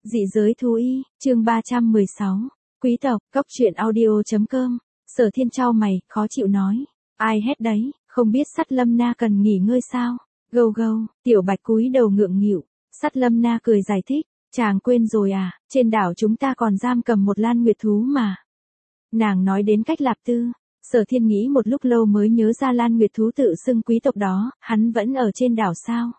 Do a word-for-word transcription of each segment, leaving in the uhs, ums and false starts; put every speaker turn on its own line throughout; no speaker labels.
Dị giới thú y, chương ba trăm mười sáu. Quý tộc, cốc truyện audio chấm com. Sở Thiên chau mày, khó chịu nói. Ai hét đấy, không biết Sắt Lâm Na cần nghỉ ngơi sao? Gâu gâu, Tiểu Bạch cúi đầu ngượng nghịu. Sắt Lâm Na cười giải thích. Chàng quên rồi à, trên đảo chúng ta còn giam cầm một lan nguyệt thú mà. Nàng nói đến Cách Lạp Tư. Sở Thiên nghĩ một lúc lâu mới nhớ ra lan nguyệt thú tự xưng quý tộc đó, hắn vẫn ở trên đảo sao?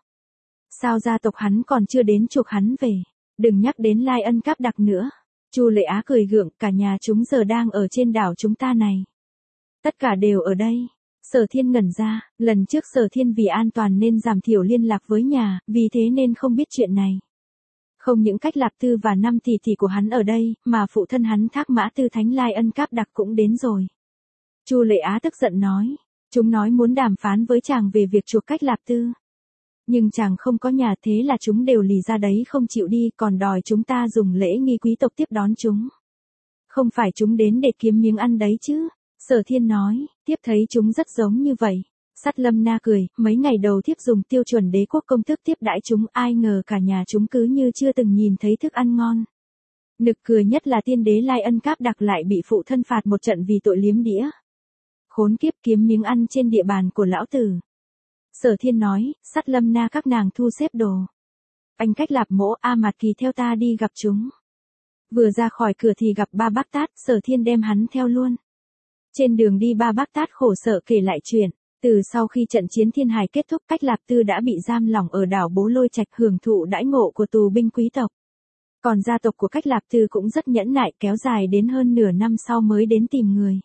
Sao gia tộc hắn còn chưa đến chuộc hắn về? Đừng nhắc đến Lai Ân Cáp Đặc nữa. Chu Lệ Á cười gượng, cả nhà chúng giờ đang ở trên đảo chúng ta này. Tất cả đều ở đây. Sở Thiên ngẩn ra, lần trước Sở Thiên vì an toàn nên giảm thiểu liên lạc với nhà, vì thế nên không biết chuyện này. Không những Cách Lạp Tư và năm tỷ tỷ của hắn ở đây, mà phụ thân hắn Thác Mã Tư Thánh Lai Ân Cáp Đặc cũng đến rồi. Chu Lệ Á tức giận nói, chúng nói muốn đàm phán với chàng về việc chuộc Cách Lạp Tư. Nhưng chàng không có nhà, thế là chúng đều lì ra đấy không chịu đi, còn đòi chúng ta dùng lễ nghi quý tộc tiếp đón chúng. Không phải chúng đến để kiếm miếng ăn đấy chứ? Sở Thiên nói, tiếp thấy chúng rất giống như vậy. Sắt Lâm Na cười, mấy ngày đầu tiếp dùng tiêu chuẩn đế quốc công thức tiếp đãi chúng, ai ngờ cả nhà chúng cứ như chưa từng nhìn thấy thức ăn ngon. Nực cười nhất là tiên đế Lai Ân Cáp Đặc lại bị phụ thân phạt một trận vì tội liếm đĩa. Khốn kiếp, kiếm miếng ăn trên địa bàn của lão tử. Sở Thiên nói, Sắt Lâm Na các nàng thu xếp đồ. Anh Cách Lạp Mỗ, A Mạt Kỳ theo ta đi gặp chúng. Vừa ra khỏi cửa thì gặp Ba Bác Tát, Sở Thiên đem hắn theo luôn. Trên đường đi Ba Bác Tát khổ sở kể lại chuyện. Từ sau khi trận chiến Thiên Hải kết thúc, Cách Lạp Tư đã bị giam lỏng ở đảo Bố Lôi Trạch hưởng thụ đãi ngộ của tù binh quý tộc. Còn gia tộc của Cách Lạp Tư cũng rất nhẫn nại, kéo dài đến hơn nửa năm sau mới đến tìm người.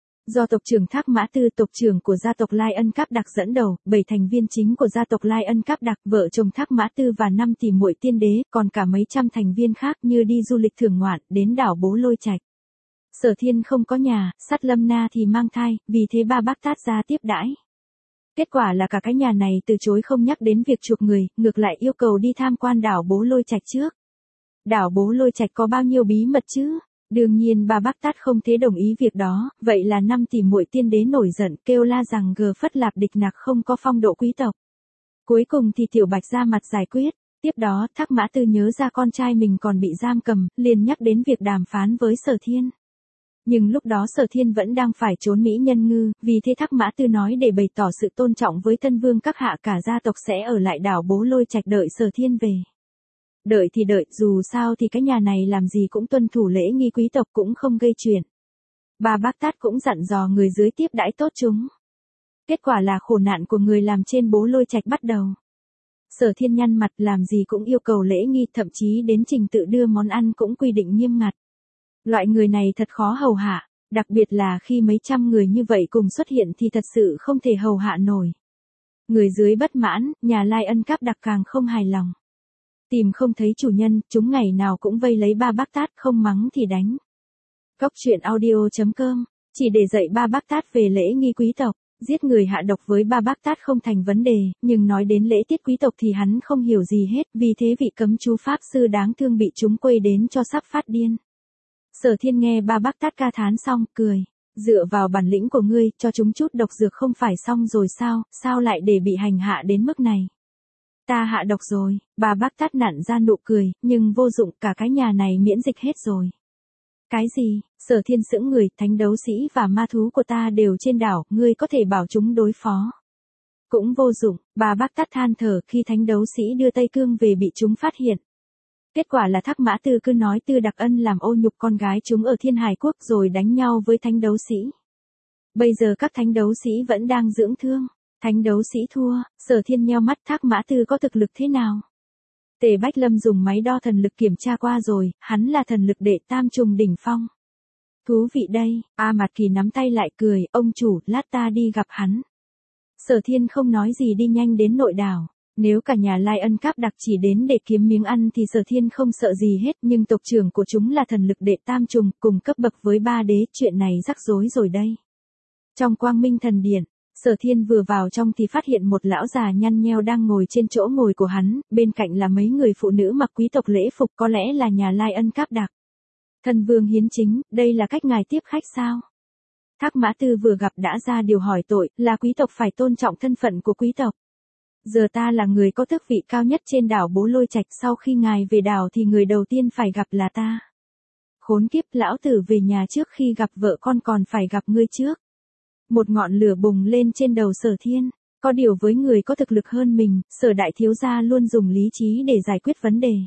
Do tộc trưởng Thác Mã Tư, tộc trưởng của gia tộc Lai Ân Cáp Đặc dẫn đầu, bảy thành viên chính của gia tộc Lai Ân Cáp Đặc, vợ chồng Thác Mã Tư và năm tỷ muội tiên đế, còn cả mấy trăm thành viên khác như đi du lịch thưởng ngoạn, đến đảo Bố Lôi Trạch. Sở Thiên không có nhà, Sắt Lâm Na thì mang thai, vì thế Ba Bác Tát ra tiếp đãi. Kết quả là cả cái nhà này từ chối không nhắc đến việc chuộc người, ngược lại yêu cầu đi tham quan đảo Bố Lôi Trạch trước. Đảo Bố Lôi Trạch có bao nhiêu bí mật chứ? Đương nhiên Ba Bác Tát không thể đồng ý việc đó, vậy là năm tỷ muội tiên đế nổi giận kêu la rằng Gờ Phất Lạp Địch Nặc không có phong độ quý tộc. Cuối cùng thì Tiểu Bạch ra mặt giải quyết, tiếp đó Thác Mã Tư nhớ ra con trai mình còn bị giam cầm, liền nhắc đến việc đàm phán với Sở Thiên. Nhưng lúc đó Sở Thiên vẫn đang phải trốn Mỹ Nhân Ngư, vì thế Thác Mã Tư nói để bày tỏ sự tôn trọng với thân vương các hạ cả gia tộc sẽ ở lại đảo Bố Lôi Trạch đợi Sở Thiên về. Đợi thì đợi, dù sao thì cái nhà này làm gì cũng tuân thủ lễ nghi quý tộc, cũng không gây chuyện. Ba Bác Tát cũng dặn dò người dưới tiếp đãi tốt chúng. Kết quả là khổ nạn của người làm trên Bố Lôi Trạch bắt đầu. Sở Thiên nhăn mặt, làm gì cũng yêu cầu lễ nghi, thậm chí đến trình tự đưa món ăn cũng quy định nghiêm ngặt. Loại người này thật khó hầu hạ, đặc biệt là khi mấy trăm người như vậy cùng xuất hiện thì thật sự không thể hầu hạ nổi. Người dưới bất mãn, nhà Lai Ân Cáp Đặc càng không hài lòng. Tìm không thấy chủ nhân, chúng ngày nào cũng vây lấy Ba Bác Tát, không mắng thì đánh. Cốc truyện audio chấm com, chỉ để dạy Ba Bác Tát về lễ nghi quý tộc, giết người hạ độc với Ba Bác Tát không thành vấn đề, nhưng nói đến lễ tiết quý tộc thì hắn không hiểu gì hết, vì thế vị cấm chú Pháp Sư đáng thương bị chúng quây đến cho sắp phát điên. Sở Thiên nghe Ba Bác Tát ca thán xong, cười, dựa vào bản lĩnh của ngươi, cho chúng chút độc dược không phải xong rồi sao, sao lại để bị hành hạ đến mức này. Ta hạ độc rồi, Ba Bác Tát nặn ra nụ cười, nhưng vô dụng, cả cái nhà này miễn dịch hết rồi. Cái gì? Sở Thiên sững người, thánh đấu sĩ và ma thú của ta đều trên đảo, ngươi có thể bảo chúng đối phó. Cũng vô dụng, Ba Bác Tát than thở khi thánh đấu sĩ đưa Tây Cương về bị chúng phát hiện. Kết quả là Thác Mã Tư cứ nói Tư Đặc Ân làm ô nhục con gái chúng ở Thiên Hải Quốc rồi đánh nhau với thánh đấu sĩ. Bây giờ các thánh đấu sĩ vẫn đang dưỡng thương. Thánh đấu sĩ thua, Sở Thiên nheo mắt, Thác Mã Tư có thực lực thế nào? Tề Bách Lâm dùng máy đo thần lực kiểm tra qua rồi, hắn là thần lực đệ tam trùng đỉnh phong. Thú vị đây, A Mạt Kỳ nắm tay lại cười, ông chủ, lát ta đi gặp hắn. Sở Thiên không nói gì đi nhanh đến nội đảo. Nếu cả nhà Lai Ân Cáp Đặc chỉ đến để kiếm miếng ăn thì Sở Thiên không sợ gì hết, nhưng tộc trưởng của chúng là thần lực đệ tam trùng, cùng cấp bậc với ba đế, chuyện này rắc rối rồi đây. Trong Quang Minh Thần Điện, Sở Thiên vừa vào trong thì phát hiện một lão già nhăn nheo đang ngồi trên chỗ ngồi của hắn, bên cạnh là mấy người phụ nữ mặc quý tộc lễ phục, có lẽ là nhà Lai Ân Cáp Đặc. Thần vương hiến chính, đây là cách ngài tiếp khách sao? Thác Mã Tư vừa gặp đã ra điều hỏi tội, là quý tộc phải tôn trọng thân phận của quý tộc. Giờ ta là người có tước vị cao nhất trên đảo Bố Lôi Trạch, sau khi ngài về đảo thì người đầu tiên phải gặp là ta. Khốn kiếp, lão tử về nhà trước khi gặp vợ con còn phải gặp ngươi trước. Một ngọn lửa bùng lên trên đầu Sở Thiên. Có điều với người có thực lực hơn mình, Sở đại thiếu gia luôn dùng lý trí để giải quyết vấn đề.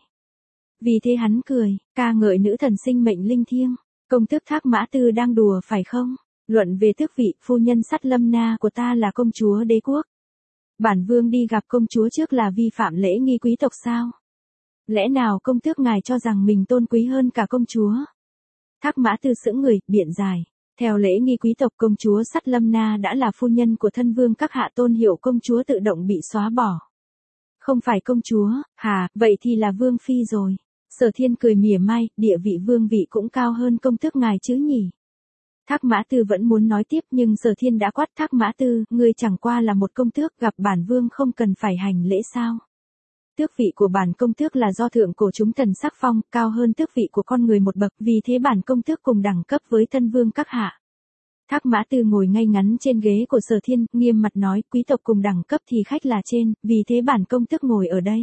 Vì thế hắn cười, ca ngợi nữ thần sinh mệnh linh thiêng. Công tước Thác Mã Tư đang đùa phải không? Luận về tước vị, phu nhân Sắt Lâm Na của ta là công chúa đế quốc. Bản vương đi gặp công chúa trước là vi phạm lễ nghi quý tộc sao? Lẽ nào công tước ngài cho rằng mình tôn quý hơn cả công chúa? Thác Mã Tư sững người, biện giải. Theo lễ nghi quý tộc, công chúa Sắt Lâm Na đã là phu nhân của thân vương các hạ, tôn hiệu công chúa tự động bị xóa bỏ. Không phải công chúa, hả, vậy thì là vương phi rồi. Sở Thiên cười mỉa mai, địa vị vương vị cũng cao hơn công tước ngài chứ nhỉ? Thác Mã Tư vẫn muốn nói tiếp nhưng Sở Thiên đã quát. Thác Mã Tư, ngươi chẳng qua là một công tước, gặp bản vương không cần phải hành lễ sao? Tước vị của bản công tước là do thượng cổ chúng thần sắc phong, cao hơn tước vị của con người một bậc, vì thế bản công tước cùng đẳng cấp với thân vương các hạ. Thác Mã Tư ngồi ngay ngắn trên ghế của Sở Thiên, nghiêm mặt nói, quý tộc cùng đẳng cấp thì khách là trên, vì thế bản công tước ngồi ở đây.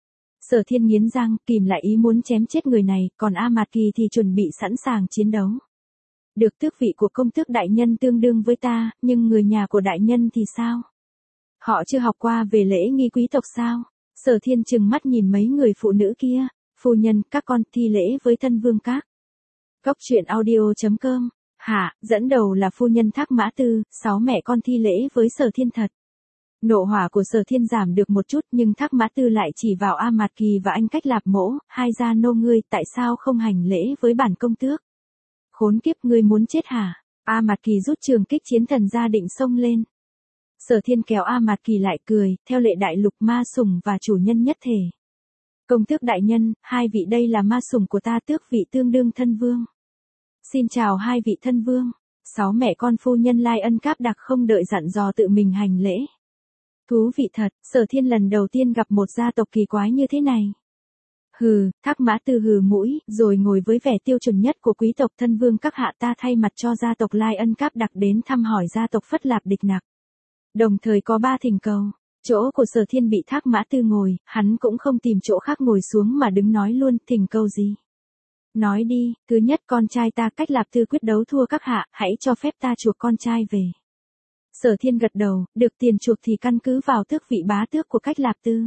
Sở Thiên nghiến răng, kìm lại ý muốn chém chết người này, còn A Mạt Kỳ thì chuẩn bị sẵn sàng chiến đấu. Được, tước vị của công tước đại nhân tương đương với ta, nhưng người nhà của đại nhân thì sao? Họ chưa học qua về lễ nghi quý tộc sao? Sở Thiên trừng mắt nhìn mấy người phụ nữ kia, phu nhân, các con thi lễ với thân vương các. Góc truyện audio chấm com, hả, dẫn đầu là phu nhân Thác Mã Tư, sáu mẹ con thi lễ với Sở Thiên thật. Nộ hỏa của Sở Thiên giảm được một chút nhưng Thác Mã Tư lại chỉ vào A Mạt Kỳ và anh Cách Lạp Mỗ, hai gia nô ngươi, tại sao không hành lễ với bản công tước? Khốn kiếp, ngươi muốn chết hả? A Mạt Kỳ rút trường kích chiến thần ra định xông lên. Sở Thiên kéo A Mạt Kỳ lại cười, theo lệ đại lục ma sủng và chủ nhân nhất thể. Công tước đại nhân, hai vị đây là ma sủng của ta, tước vị tương đương thân vương. Xin chào hai vị thân vương. Sáu mẹ con phu nhân Lai Ân Cáp Đặc không đợi dặn dò tự mình hành lễ. Thú vị thật, Sở Thiên lần đầu tiên gặp một gia tộc kỳ quái như thế này. Hừ, Thác Mã Tư hừ mũi, rồi ngồi với vẻ tiêu chuẩn nhất của quý tộc. Thân vương các hạ, ta thay mặt cho gia tộc Lai Ân Cáp Đặc đến thăm hỏi gia tộc Phất Lạp Địch Nặc. Đồng thời có ba thỉnh cầu. Chỗ của Sở Thiên bị Thác Mã Tư ngồi, hắn cũng không tìm chỗ khác ngồi xuống mà đứng nói luôn. Thỉnh cầu gì? Nói đi. Thứ nhất, con trai ta Cách Lạp Tư quyết đấu thua các hạ, hãy cho phép ta chuộc con trai về. Sở Thiên gật đầu, được tiền chuộc thì căn cứ vào tước vị bá tước của Cách Lạp Tư.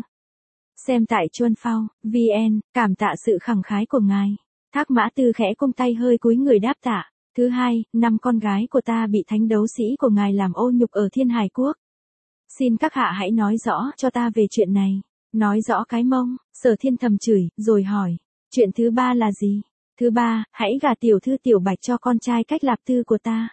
Xem tại Chuan Phao, vn, cảm tạ sự khẳng khái của ngài. Thác Mã Tư khẽ cung tay hơi cúi người đáp tạ. Thứ hai, năm con gái của ta bị thánh đấu sĩ của ngài làm ô nhục ở Thiên Hải Quốc. Xin các hạ hãy nói rõ cho ta về chuyện này. Nói rõ cái mông, Sở Thiên thầm chửi, rồi hỏi. Chuyện thứ ba là gì? Thứ ba, hãy gả tiểu thư Tiểu Bạch cho con trai Cách Lạp Tư của ta.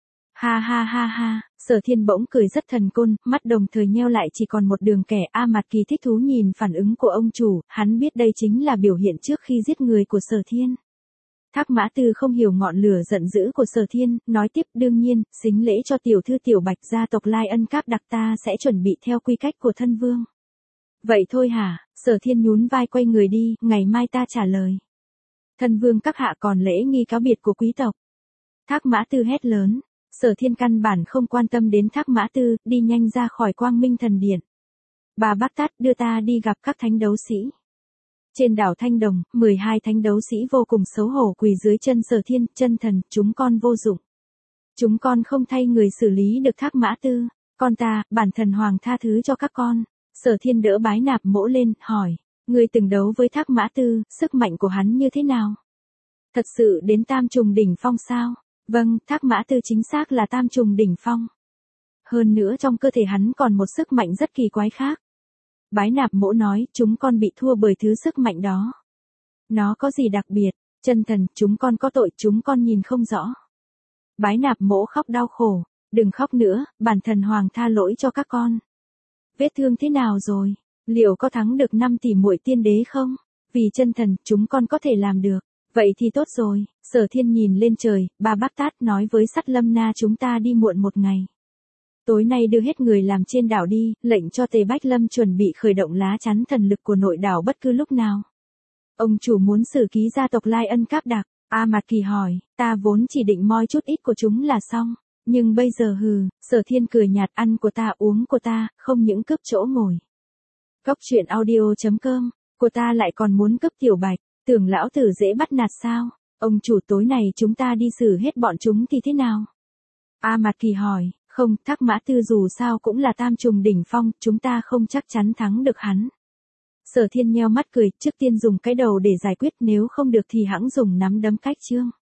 Ha ha ha ha, Sở Thiên bỗng cười rất thần côn, mắt đồng thời nheo lại chỉ còn một đường kẻ. A Mạt Kỳ thích thú nhìn phản ứng của ông chủ, hắn biết đây chính là biểu hiện trước khi giết người của Sở Thiên. Thác Mã Tư không hiểu ngọn lửa giận dữ của Sở Thiên, nói tiếp, đương nhiên, xính lễ cho tiểu thư Tiểu Bạch, gia tộc Lai Ân Cáp Đặc ta sẽ chuẩn bị theo quy cách của thân vương. Vậy thôi hả? Sở Thiên nhún vai quay người đi, ngày mai ta trả lời. Thân vương các hạ còn lễ nghi cáo biệt của quý tộc. Thác Mã Tư hét lớn. Sở Thiên căn bản không quan tâm đến Thác Mã Tư, đi nhanh ra khỏi Quang Minh Thần Điện. Bà Bác Tát đưa ta đi gặp các thánh đấu sĩ. Trên đảo Thanh Đồng, mười hai thánh đấu sĩ vô cùng xấu hổ quỳ dưới chân Sở Thiên. Chân thần, chúng con vô dụng. Chúng con không thay người xử lý được Thác Mã Tư. Con ta, bản thần hoàng tha thứ cho các con. Sở Thiên đỡ Bái Nạp Mỗ lên, hỏi. Ngươi từng đấu với Thác Mã Tư, sức mạnh của hắn như thế nào? Thật sự đến tam trùng đỉnh phong sao? Vâng, Thác Mã Tư chính xác là tam trùng đỉnh phong. Hơn nữa trong cơ thể hắn còn một sức mạnh rất kỳ quái khác. Bái Nạp Mỗ nói, chúng con bị thua bởi thứ sức mạnh đó. Nó có gì đặc biệt? Chân thần, chúng con có tội, chúng con nhìn không rõ. Bái Nạp Mỗ khóc đau khổ. Đừng khóc nữa, bản thần hoàng tha lỗi cho các con. Vết thương thế nào rồi? Liệu có thắng được năm tỷ muội tiên đế không? Vì chân thần, chúng con có thể làm được. Vậy thì tốt rồi. Sở Thiên nhìn lên trời, bà Bác Tát nói với Sắt Lâm Na chúng ta đi muộn một ngày. Tối nay đưa hết người làm trên đảo đi, lệnh cho Tề Bách Lâm chuẩn bị khởi động lá chắn thần lực của nội đảo bất cứ lúc nào. Ông chủ muốn xử ký gia tộc Lai Ân Cáp Đặc. A Mạt Kỳ hỏi, ta vốn chỉ định moi chút ít của chúng là xong. Nhưng bây giờ hừ, Sở Thiên cười nhạt, ăn của ta uống của ta, không những cướp chỗ ngồi. Cóc truyện audio chấm com, cô ta lại còn muốn cướp Tiểu Bạch, tưởng lão tử dễ bắt nạt sao? Ông chủ tối này chúng ta đi xử hết bọn chúng thì thế nào? A Mạt Kỳ hỏi, không, Thác Mã Tư dù sao cũng là tam trùng đỉnh phong, chúng ta không chắc chắn thắng được hắn. Sở Thiên nheo mắt cười, trước tiên dùng cái đầu để giải quyết, nếu không được thì hãng dùng nắm đấm cách trương.